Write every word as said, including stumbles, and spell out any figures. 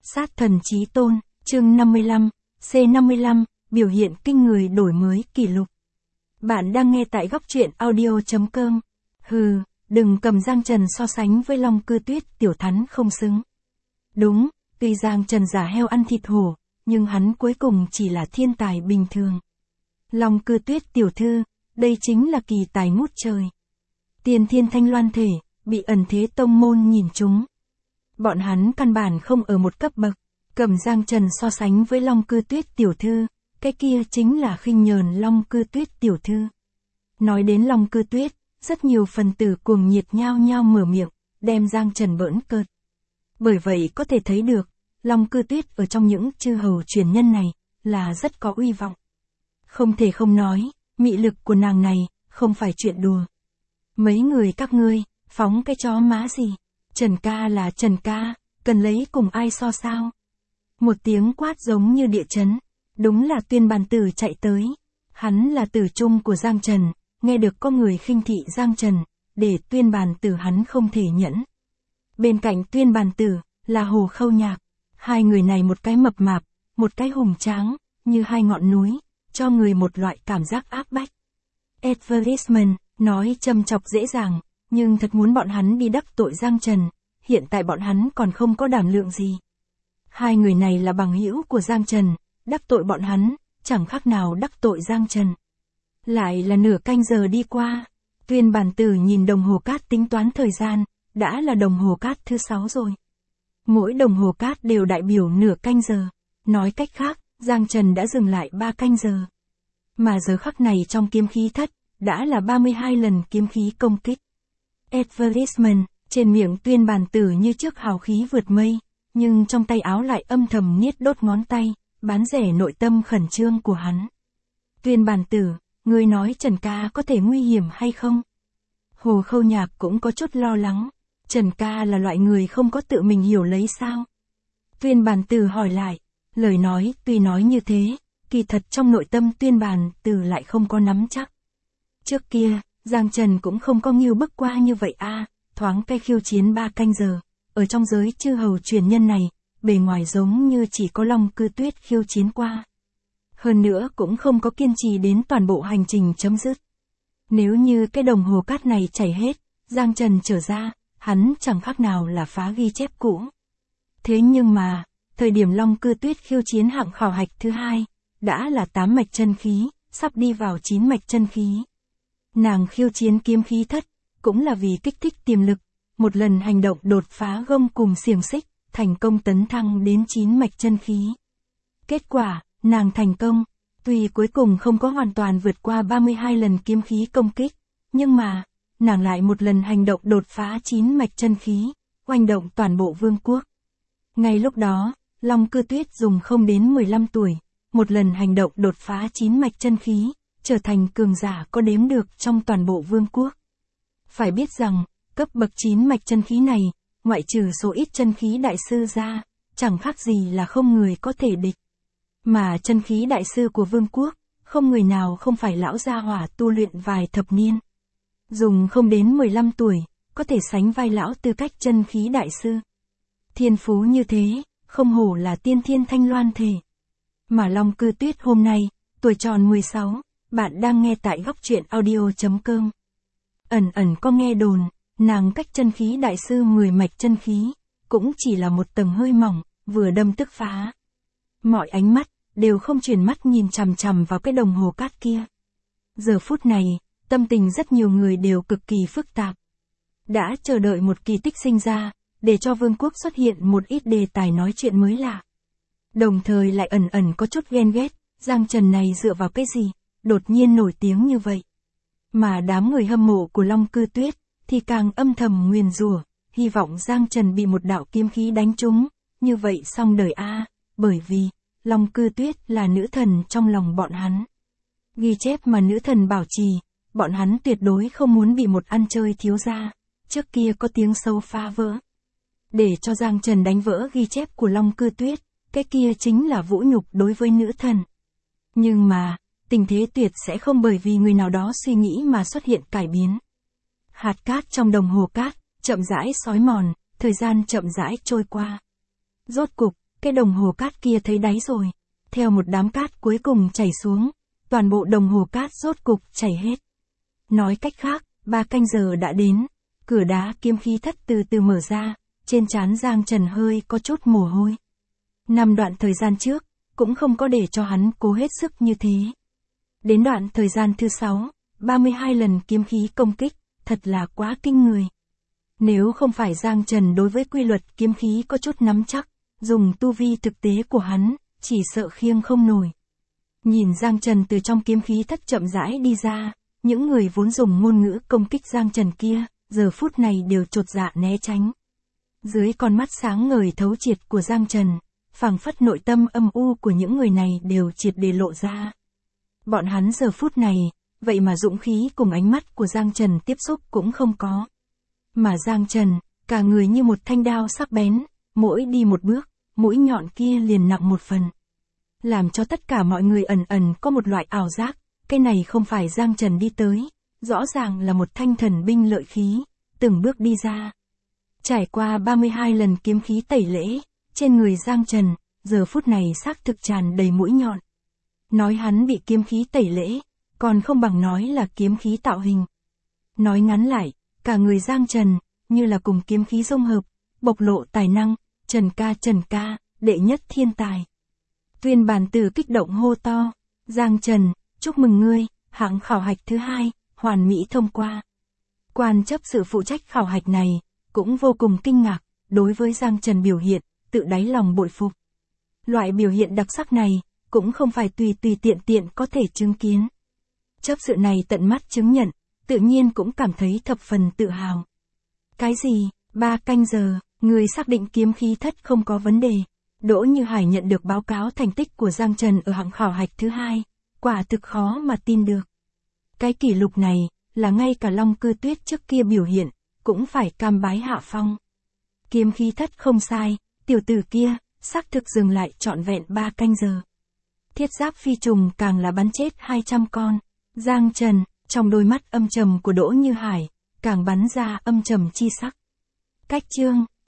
Sát thần chí tôn, chương năm mươi lăm, C năm mươi lăm, biểu hiện kinh người đổi mới kỷ lục. Bạn đang nghe tại góc truyện audio chấm com. Hừ, đừng cầm Giang Trần so sánh với Long Cư Tuyết, tiểu thắn không xứng. Đúng, tuy Giang Trần giả heo ăn thịt hổ, nhưng hắn cuối cùng chỉ là thiên tài bình thường. Long Cư Tuyết tiểu thư, đây chính là kỳ tài ngút trời. Tiên thiên thanh loan thể, bị ẩn thế tông môn nhìn trúng. Bọn hắn căn bản không ở một cấp bậc, cầm Giang Trần so sánh với Long Cư Tuyết tiểu thư, cái kia chính là khinh nhờn Long Cư Tuyết tiểu thư. Nói đến Long Cư Tuyết, rất nhiều phần tử cuồng nhiệt nhao nhao mở miệng, đem Giang Trần bỡn cợt. Bởi vậy có thể thấy được, Long Cư Tuyết ở trong những chư hầu truyền nhân này, là rất có uy vọng. Không thể không nói, mị lực của nàng này, không phải chuyện đùa. Mấy người các ngươi, phóng cái chó má gì? Trần ca là Trần ca, cần lấy cùng ai so sao? Một tiếng quát giống như địa chấn, đúng là Tuyên Bàn Tử chạy tới. Hắn là tử trung của Giang Trần, nghe được có người khinh thị Giang Trần, để Tuyên Bàn Tử hắn không thể nhẫn. Bên cạnh Tuyên Bàn Tử, là Hồ Khâu Nhạc. Hai người này một cái mập mạp, một cái hùng tráng, như hai ngọn núi, cho người một loại cảm giác áp bách. Advertisement, nói châm chọc dễ dàng, nhưng thật muốn bọn hắn đi đắc tội Giang Trần, hiện tại bọn hắn còn không có đảm lượng gì. Hai người này là bằng hữu của Giang Trần, đắc tội bọn hắn, chẳng khác nào đắc tội Giang Trần. Lại là nửa canh giờ đi qua, Tuyên Bàn Tử nhìn đồng hồ cát tính toán thời gian, đã là đồng hồ cát thứ sáu rồi. Mỗi đồng hồ cát đều đại biểu nửa canh giờ, nói cách khác, Giang Trần đã dừng lại ba canh giờ. Mà giờ khắc này trong kiếm khí thất, đã là ba mươi hai lần kiếm khí công kích. Advertisement, trên miệng Tuyên Bàn Tử như trước hào khí vượt mây, nhưng trong tay áo lại âm thầm niết đốt ngón tay, bán rẻ nội tâm khẩn trương của hắn. Tuyên Bàn Tử, ngươi nói Trần ca có thể nguy hiểm hay không? Hồ Khâu Nhạc cũng có chút lo lắng, Trần ca là loại người không có tự mình hiểu lấy sao? Tuyên Bàn Tử hỏi lại, lời nói tuy nói như thế, kỳ thật trong nội tâm Tuyên Bàn Tử lại không có nắm chắc. Trước kia, Giang Trần cũng không có nghiêu bức qua như vậy a, à, thoáng cái khiêu chiến ba canh giờ, ở trong giới chư hầu truyền nhân này, bề ngoài giống như chỉ có Long Cư Tuyết khiêu chiến qua. Hơn nữa cũng không có kiên trì đến toàn bộ hành trình chấm dứt. Nếu như cái đồng hồ cát này chảy hết, Giang Trần trở ra, hắn chẳng khác nào là phá ghi chép cũ. Thế nhưng mà, thời điểm Long Cư Tuyết khiêu chiến hạng khảo hạch thứ hai, đã là tám mạch chân khí, sắp đi vào chín mạch chân khí. Nàng khiêu chiến kiếm khí thất, cũng là vì kích thích tiềm lực, một lần hành động đột phá gông cùng xiềng xích, thành công tấn thăng đến chín mạch chân khí. Kết quả, nàng thành công, tuy cuối cùng không có hoàn toàn vượt qua ba mươi hai lần kiếm khí công kích, nhưng mà, nàng lại một lần hành động đột phá chín mạch chân khí, oanh động toàn bộ vương quốc. Ngay lúc đó, Long Cư Tuyết dùng không đến mười lăm tuổi, một lần hành động đột phá chín mạch chân khí, trở thành cường giả có đếm được trong toàn bộ vương quốc. Phải biết rằng, cấp bậc chín mạch chân khí này, ngoại trừ số ít chân khí đại sư ra, chẳng khác gì là không người có thể địch. Mà chân khí đại sư của vương quốc, không người nào không phải lão gia hỏa tu luyện vài thập niên. Dùng không đến mười lăm tuổi, có thể sánh vai lão tư cách chân khí đại sư. Thiên phú như thế, không hổ là tiên thiên thanh loan thể. Mà Long Cư Tuyết hôm nay, tuổi tròn mười sáu, bạn đang nghe tại góc truyện audio chấm com. Ẩn ẩn có nghe đồn, nàng cách chân khí đại sư mười mạch chân khí, cũng chỉ là một tầng hơi mỏng, vừa đâm tức phá. Mọi ánh mắt, đều không chuyển mắt nhìn chằm chằm vào cái đồng hồ cát kia. Giờ phút này, tâm tình rất nhiều người đều cực kỳ phức tạp. Đã chờ đợi một kỳ tích sinh ra, để cho vương quốc xuất hiện một ít đề tài nói chuyện mới lạ. Đồng thời lại ẩn ẩn có chút ghen ghét, Giang Trần này dựa vào cái gì, đột nhiên nổi tiếng như vậy. Mà đám người hâm mộ của Long Cư Tuyết, thì càng âm thầm nguyền rủa, hy vọng Giang Trần bị một đạo kiếm khí đánh trúng, như vậy xong đời a, bởi vì, Long Cư Tuyết là nữ thần trong lòng bọn hắn. Ghi chép mà nữ thần bảo trì, bọn hắn tuyệt đối không muốn bị một ăn chơi thiếu gia, trước kia có tiếng sâu phá vỡ. Để cho Giang Trần đánh vỡ ghi chép của Long Cư Tuyết, cái kia chính là vũ nhục đối với nữ thần. Nhưng mà, tình thế tuyệt sẽ không bởi vì người nào đó suy nghĩ mà xuất hiện cải biến. Hạt cát trong đồng hồ cát, chậm rãi xói mòn, thời gian chậm rãi trôi qua. Rốt cục, cái đồng hồ cát kia thấy đáy rồi. Theo một đám cát cuối cùng chảy xuống, toàn bộ đồng hồ cát rốt cục chảy hết. Nói cách khác, ba canh giờ đã đến, cửa đá kiếm khí thất từ từ mở ra, trên trán Giang Trần hơi có chút mồ hôi. Năm đoạn thời gian trước, cũng không có để cho hắn cố hết sức như thế. Đến đoạn thời gian thứ sáu, ba mươi hai lần kiếm khí công kích, thật là quá kinh người. Nếu không phải Giang Trần đối với quy luật kiếm khí có chút nắm chắc, dùng tu vi thực tế của hắn, chỉ sợ khiêng không nổi. Nhìn Giang Trần từ trong kiếm khí thất chậm rãi đi ra, những người vốn dùng ngôn ngữ công kích Giang Trần kia, giờ phút này đều chột dạ né tránh. Dưới con mắt sáng ngời thấu triệt của Giang Trần, phảng phất nội tâm âm u của những người này đều triệt để lộ ra. Bọn hắn giờ phút này, vậy mà dũng khí cùng ánh mắt của Giang Trần tiếp xúc cũng không có. Mà Giang Trần, cả người như một thanh đao sắc bén, mỗi đi một bước, mũi nhọn kia liền nặng một phần. Làm cho tất cả mọi người ẩn ẩn có một loại ảo giác, cái này không phải Giang Trần đi tới, rõ ràng là một thanh thần binh lợi khí, từng bước đi ra. Trải qua ba mươi hai lần kiếm khí tẩy lễ, trên người Giang Trần, giờ phút này xác thực tràn đầy mũi nhọn. Nói hắn bị kiếm khí tẩy lễ, còn không bằng nói là kiếm khí tạo hình. Nói ngắn lại, cả người Giang Trần, như là cùng kiếm khí dung hợp, bộc lộ tài năng, Trần ca Trần ca, đệ nhất thiên tài. Tuyên bàn tử kích động hô to, Giang Trần, chúc mừng ngươi, hạng khảo hạch thứ hai, hoàn mỹ thông qua. Quan chấp sự phụ trách khảo hạch này, cũng vô cùng kinh ngạc, đối với Giang Trần biểu hiện, tự đáy lòng bội phục. Loại biểu hiện đặc sắc này, cũng không phải tùy tùy tiện tiện có thể chứng kiến. Chấp sự này tận mắt chứng nhận, tự nhiên cũng cảm thấy thập phần tự hào. Cái gì, ba canh giờ, người xác định kiếm khí thất không có vấn đề. Đỗ Như Hải nhận được báo cáo thành tích của Giang Trần ở hạng khảo hạch thứ hai, quả thực khó mà tin được. Cái kỷ lục này, là ngay cả Long Cư Tuyết trước kia biểu hiện, cũng phải cam bái hạ phong. Kiếm khí thất không sai, tiểu tử kia, xác thực dừng lại trọn vẹn ba canh giờ. Thiết giáp phi trùng càng là bắn chết hai trăm con. Giang Trần, trong đôi mắt âm trầm của Đỗ Như Hải, càng bắn ra âm trầm chi sắc. Cách chương